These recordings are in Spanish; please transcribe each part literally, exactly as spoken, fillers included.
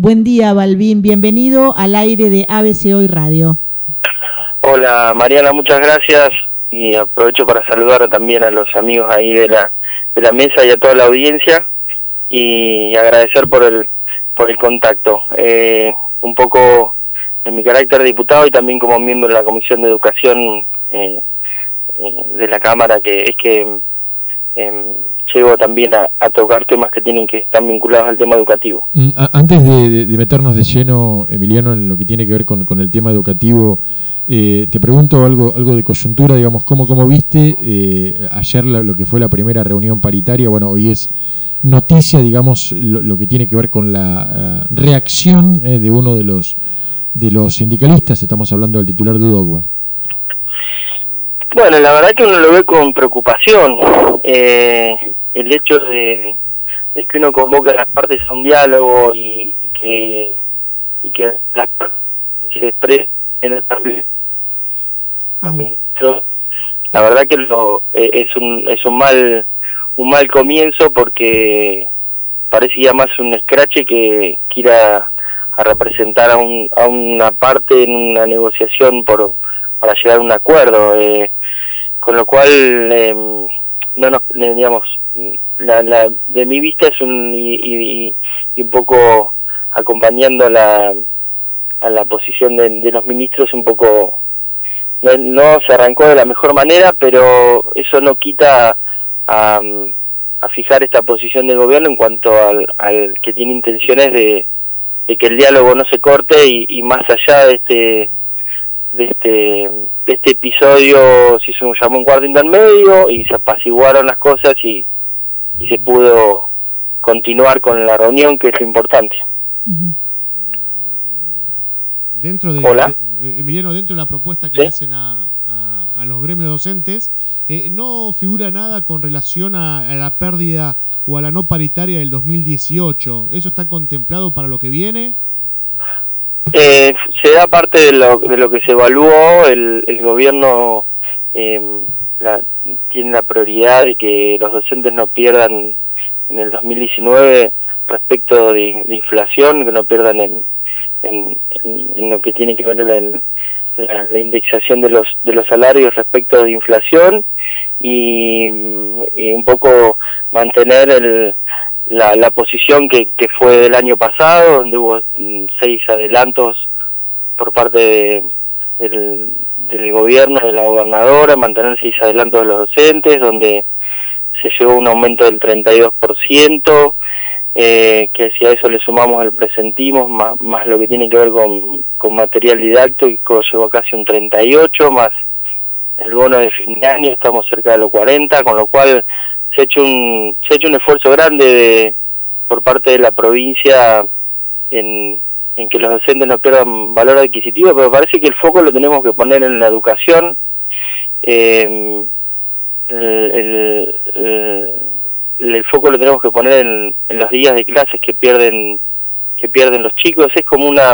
Buen día, Balbín. Bienvenido al aire de A B C Hoy Radio. Hola, Mariana, muchas gracias. Y aprovecho para saludar también a los amigos ahí de la de la mesa y a toda la audiencia. Y agradecer por el por el contacto. Eh, un poco en mi carácter de diputado y también como miembro de la Comisión de Educación eh, eh, de la Cámara, que es que eh, llego también a, a tocar temas que tienen que están vinculados al tema educativo. Antes de, de, de meternos de lleno, Emiliano, en lo que tiene que ver con, con el tema educativo, eh, te pregunto algo algo de coyuntura, digamos, ¿cómo, cómo viste eh, ayer la, lo que fue la primera reunión paritaria? Bueno, hoy es noticia, digamos, lo, lo que tiene que ver con la uh, reacción eh, de uno de los de los sindicalistas, estamos hablando del titular de UDOCBA. Bueno, la verdad que uno lo ve con preocupación, eh, el hecho de, de que uno convoca a las partes a un diálogo y, y que y que las partes se expresen en el Parlamento. La verdad que lo, eh, es un es un mal un mal comienzo, porque parece ya más un escrache que, que ir a, a representar a un a una parte en una negociación por para llegar a un acuerdo, eh, con lo cual eh, no nos digamos la, la de mi vista es un y, y, y un poco acompañando a la a la posición de, de los ministros, un poco no, no se arrancó de la mejor manera, pero eso no quita a, a fijar esta posición del gobierno en cuanto al, al que tiene intenciones de, de que el diálogo no se corte y, y más allá de este de este de este episodio se hizo un llamó un cuarto intermedio y se apaciguaron las cosas y, y se pudo continuar con la reunión, que es lo importante. Uh-huh. Dentro de, Hola. de Emiliano, dentro de la propuesta que ¿Sí? le hacen a, a, a los gremios docentes, eh, no figura nada con relación a, a la pérdida o a la no paritaria del dos mil dieciocho. ¿Eso está contemplado para lo que viene? Eh, se da parte de lo, de lo que se evaluó. El, el gobierno eh, la, tiene la prioridad de que los docentes no pierdan en el dos mil diecinueve respecto de, de inflación, que no pierdan en, en, en, en lo que tiene que ver la, la, la indexación de los de los salarios respecto de inflación, y, y un poco mantener el La, la posición que, que fue del año pasado, donde hubo seis adelantos por parte de, del, del gobierno, de la gobernadora, mantener seis adelantos de los docentes, donde se llegó a un aumento del treinta y dos por ciento, eh, que si a eso le sumamos el presentismo, más, más lo que tiene que ver con, con material didáctico, llegó a casi un treinta y ocho por ciento, más el bono de fin de año, estamos cerca de los cuarenta por ciento, con lo cual se ha hecho un se ha hecho un esfuerzo grande de, por parte de la provincia en, en que los docentes no pierdan valor adquisitivo, pero parece que el foco lo tenemos que poner en la educación. Eh, el, el, el, el foco lo tenemos que poner en, en los días de clases que pierden que pierden los chicos. Es como una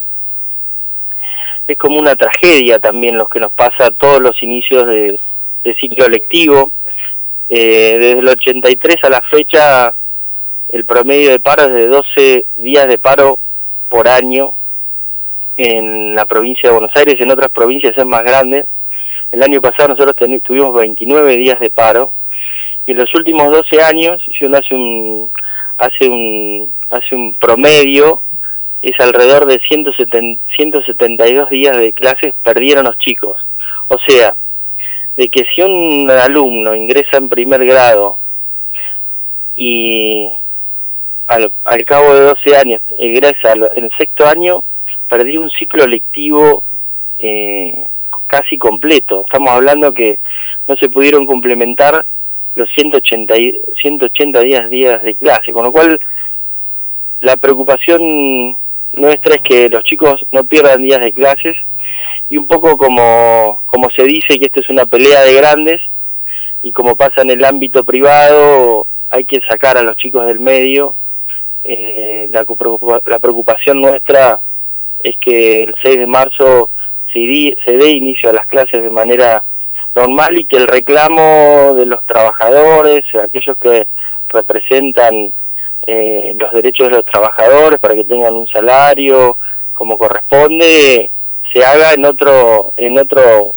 es como una tragedia también los que nos pasa a todos los inicios de, de ciclo lectivo. Eh, desde el ochenta y tres a la fecha el promedio de paro es de doce días de paro por año en la provincia de Buenos Aires. En otras provincias es más grande. El año pasado nosotros ten, tuvimos veintinueve días de paro, y en los últimos doce años, si uno hace un hace un hace un promedio, es alrededor de ciento setenta y dos días de clases perdieron los chicos. O sea, de que si un alumno ingresa en primer grado y al, al cabo de doce años egresa en el sexto año, perdió un ciclo lectivo eh, casi completo. Estamos hablando que no se pudieron complementar los ciento ochenta días, días de clase, con lo cual la preocupación nuestra es que los chicos no pierdan días de clases. Y un poco como como se dice que esto es una pelea de grandes, y como pasa en el ámbito privado, hay que sacar a los chicos del medio. Eh, la, la preocupación nuestra es que el seis de marzo se, di, se dé inicio a las clases de manera normal, y que el reclamo de los trabajadores, aquellos que representan eh, los derechos de los trabajadores para que tengan un salario como corresponde, se haga en otro en otro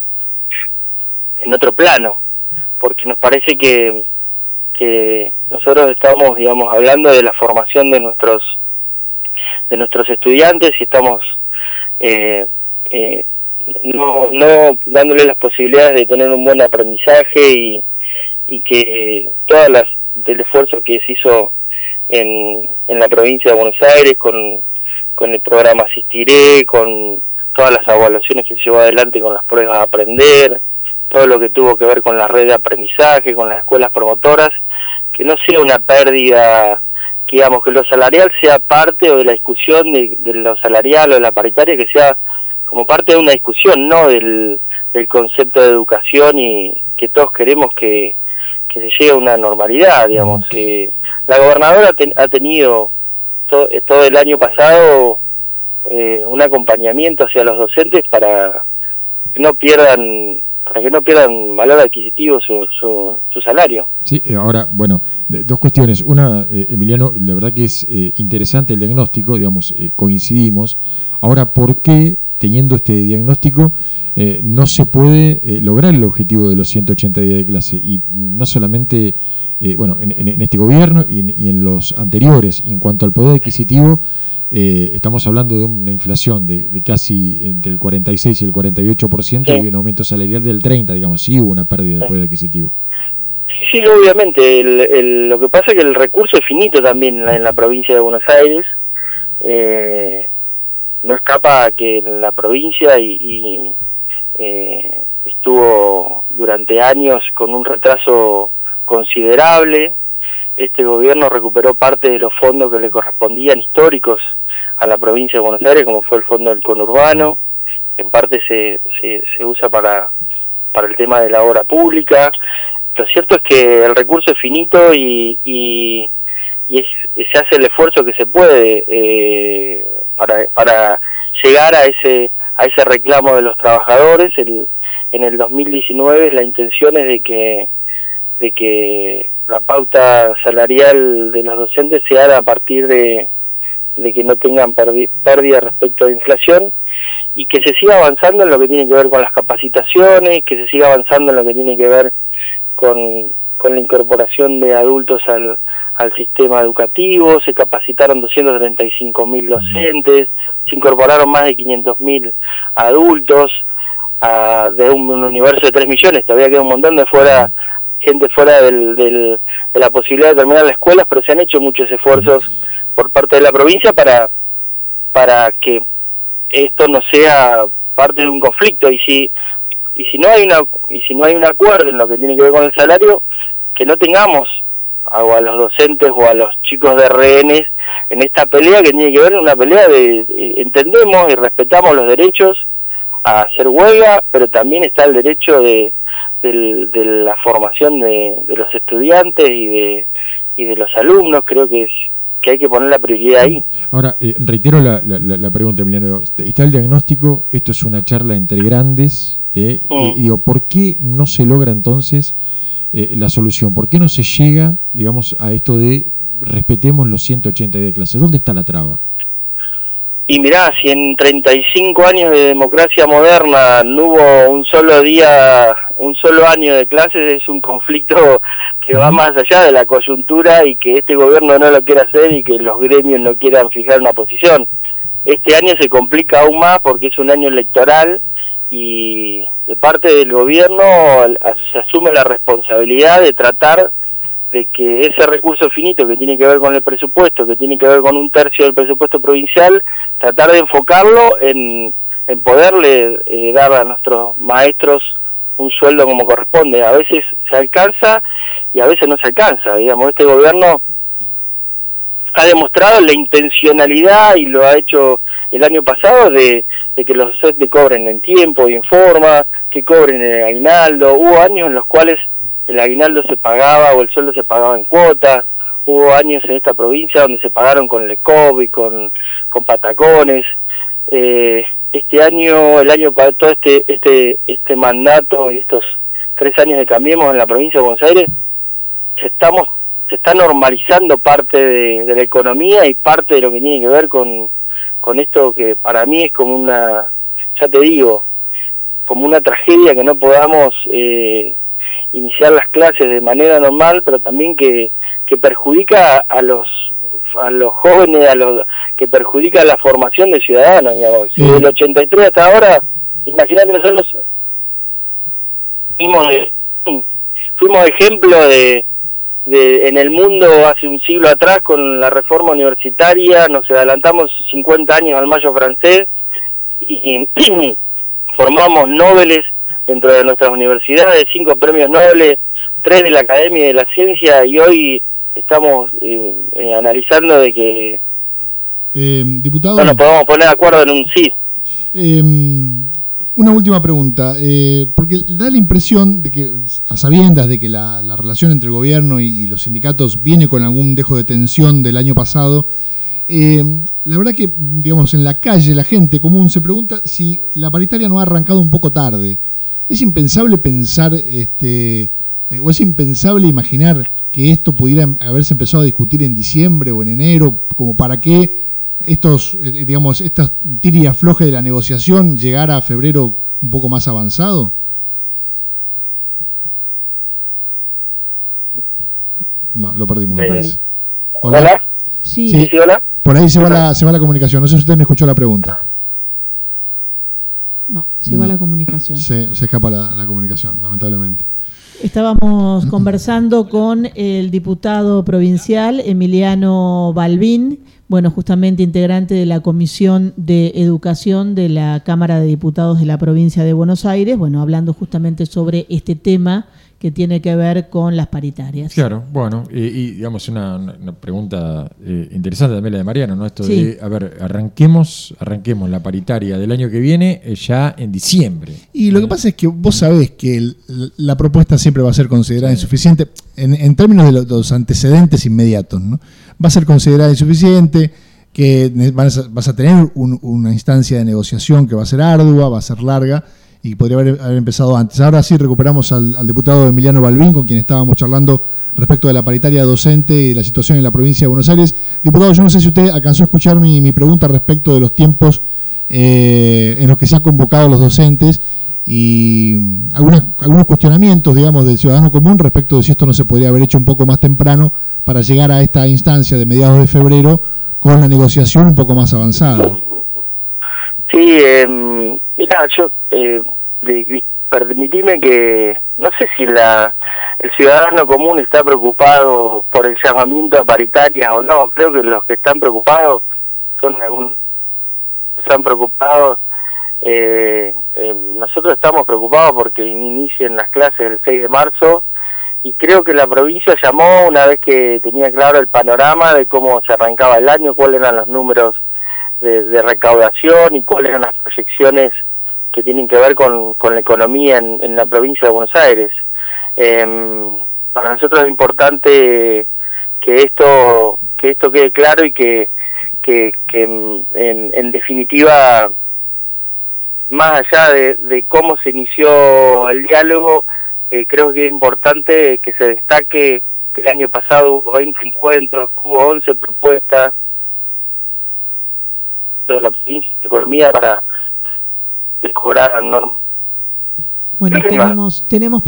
en otro plano, porque nos parece que que nosotros estamos, digamos, hablando de la formación de nuestros de nuestros estudiantes y estamos eh, eh, no no dándole las posibilidades de tener un buen aprendizaje y y que todas las del esfuerzo que se hizo en, en la provincia de Buenos Aires con, con el programa Asistiré, con todas las evaluaciones que se llevó adelante con las pruebas de aprender, todo lo que tuvo que ver con la red de aprendizaje, con las escuelas promotoras, que no sea una pérdida, que digamos que lo salarial sea parte o de la discusión de, de lo salarial o de la paritaria, que sea como parte de una discusión, no del, del concepto de educación y que todos queremos que que se llegue a una normalidad, digamos. Eh, la gobernadora ten, ha tenido to, todo el año pasado eh, un acompañamiento hacia los docentes para que no pierdan para que no pierdan valor adquisitivo su, su, su salario. Sí, ahora, bueno, de, dos cuestiones. Una, eh, Emiliano, la verdad que es eh, interesante el diagnóstico, digamos, eh, coincidimos. Ahora, ¿por qué, teniendo este diagnóstico, Eh, no se puede eh, lograr el objetivo de los ciento ochenta días de clase? Y no solamente, eh, bueno, en, en, en este gobierno y en, y en los anteriores. Y en cuanto al poder adquisitivo, eh, estamos hablando de una inflación de, de casi entre el cuarenta y seis y el cuarenta y ocho por ciento, sí, y un aumento salarial del treinta por ciento, digamos. Sí hubo una pérdida de poder adquisitivo. Sí, sí, obviamente. El, el, lo que pasa es que el recurso es finito también en la, en la provincia de Buenos Aires. Eh, no escapa que en la provincia y... y Eh, estuvo durante años con un retraso considerable. Este gobierno recuperó parte de los fondos que le correspondían históricos a la provincia de Buenos Aires, como fue el fondo del conurbano, en parte se, se, se usa para, para el tema de la obra pública. Lo cierto es que el recurso es finito y, y, y, es, y se hace el esfuerzo que se puede eh, para, para llegar a ese a ese reclamo de los trabajadores. El, en el dos mil diecinueve la intención es de que de que la pauta salarial de los docentes se haga a partir de, de que no tengan pérdida respecto de inflación y que se siga avanzando en lo que tiene que ver con las capacitaciones, que se siga avanzando en lo que tiene que ver con, con la incorporación de adultos al, al sistema educativo. Se capacitaron doscientos treinta y cinco mil docentes, se incorporaron más de quinientos mil adultos a, de un, un universo de tres millones, todavía queda un montón de fuera gente fuera del, del, de la posibilidad de terminar las escuelas, pero se han hecho muchos esfuerzos por parte de la provincia para para que esto no sea parte de un conflicto, y si y si no hay una y si no hay un acuerdo en lo que tiene que ver con el salario, que no tengamos a, a los docentes o a los chicos de rehenes en esta pelea que tiene que ver una pelea de, de entendemos y respetamos los derechos a hacer huelga, pero también está el derecho de de, de la formación de, de los estudiantes y de y de los alumnos. Creo que es que hay que poner la prioridad ahí. Ahora, eh, reitero la, la, la pregunta, Emiliano. Está el diagnóstico, esto es una charla entre grandes, eh, mm. y, y digo, ¿por qué no se logra entonces eh, la solución? ¿Por qué no se llega, digamos, a esto de respetemos los ciento ochenta días de clase? ¿Dónde está la traba? Y mirá, si en treinta y cinco años de democracia moderna no hubo un solo día, un solo año de clases, es un conflicto que va más allá de la coyuntura y que este gobierno no lo quiere hacer y que los gremios no quieran fijar una posición. Este año se complica aún más porque es un año electoral y de parte del gobierno se asume la responsabilidad de tratar de que ese recurso finito que tiene que ver con el presupuesto, que tiene que ver con un tercio del presupuesto provincial, tratar de enfocarlo en, en poderle eh, dar a nuestros maestros un sueldo como corresponde. A veces se alcanza y a veces no se alcanza. Digamos, este gobierno ha demostrado la intencionalidad, y lo ha hecho el año pasado, de, de que los docentes cobren en tiempo y en forma, que cobren el aguinaldo. Hubo años en los cuales el aguinaldo se pagaba o el sueldo se pagaba en cuotas. Hubo años en esta provincia donde se pagaron con el COVID, con, con patacones. Eh, este año, el año para todo este, este, este mandato y estos tres años de Cambiemos en la provincia de Buenos Aires, estamos se está normalizando parte de, de la economía y parte de lo que tiene que ver con, con esto que para mí es como una, ya te digo, como una tragedia que no podamos eh, iniciar las clases de manera normal, pero también que, que perjudica a los a los jóvenes, a los que perjudica la formación de ciudadanos, digamos. Si del ochenta y tres hasta ahora, imagínate, nosotros fuimos, de, fuimos ejemplo de, de en el mundo hace un siglo atrás con la reforma universitaria, nos adelantamos cincuenta años al Mayo francés y, y formamos Nobeles dentro de nuestras universidades, cinco premios Nobel, tres de la Academia de la Ciencia, y hoy estamos eh, eh, analizando de que eh, diputado, no nos podemos poner de acuerdo en un sí. Eh, una última pregunta, eh, porque da la impresión de que, a sabiendas de que la, la relación entre el gobierno y, y los sindicatos viene con algún dejo de tensión del año pasado, eh, la verdad que, digamos, en la calle la gente común se pregunta si la paritaria no ha arrancado un poco tarde. Es impensable pensar, este, o es impensable imaginar que esto pudiera haberse empezado a discutir en diciembre o en enero, como para que estos, eh, digamos, estas tira y afloje de la negociación llegara a febrero un poco más avanzado. No, lo perdimos. Eh, parece. ¿Hola? ¿Hola? Sí. Sí. ¿Sí, hola? Por ahí se va la, se va la comunicación. No sé si usted me escuchó la pregunta. No, se va No. la comunicación. Se, se escapa la, la comunicación, lamentablemente. Estábamos conversando con el diputado provincial Emiliano Balbín, bueno, justamente integrante de la Comisión de Educación de la Cámara de Diputados de la Provincia de Buenos Aires, bueno, hablando justamente sobre este tema que tiene que ver con las paritarias. Claro, bueno, y, y digamos una, una, una pregunta eh, interesante también la de Mariano, ¿no? Esto Sí. de, a ver, arranquemos, arranquemos la paritaria del año que viene eh, ya en diciembre. Y lo que pasa es que vos sabés que el, la propuesta siempre va a ser considerada insuficiente en, en términos de los, los antecedentes inmediatos, ¿no? Va a ser considerada insuficiente, que vas a, vas a tener un, una instancia de negociación que va a ser ardua, va a ser larga, y podría haber, haber empezado antes. Ahora sí recuperamos al, al diputado Emiliano Balbín, con quien estábamos charlando respecto de la paritaria docente y de la situación en la provincia de Buenos Aires. Diputado, yo no sé si usted alcanzó a escuchar mi, mi pregunta respecto de los tiempos eh, en los que se han convocado los docentes y algunas, algunos cuestionamientos, digamos, del ciudadano común respecto de si esto no se podría haber hecho un poco más temprano para llegar a esta instancia de mediados de febrero con la negociación un poco más avanzada. Sí, eh, mira, yo, eh, de, permitime que, no sé si la el ciudadano común está preocupado por el llamamiento a paritaria o no. Creo que los que están preocupados son algunos que están preocupados. Eh, eh, nosotros estamos preocupados porque inicien las clases el seis de marzo, y creo que la provincia llamó una vez que tenía claro el panorama de cómo se arrancaba el año, cuáles eran los números de, de recaudación y cuáles eran las proyecciones que tienen que ver con, con la economía en, en la provincia de Buenos Aires. Eh, para nosotros es importante que esto que esto quede claro y que, que, que en, en definitiva, más allá de, de cómo se inició el diálogo, eh, creo que es importante que se destaque que el año pasado hubo veinte encuentros, hubo once propuestas de la provincia de economía para mejorar normas. Bueno, tenemos, tenemos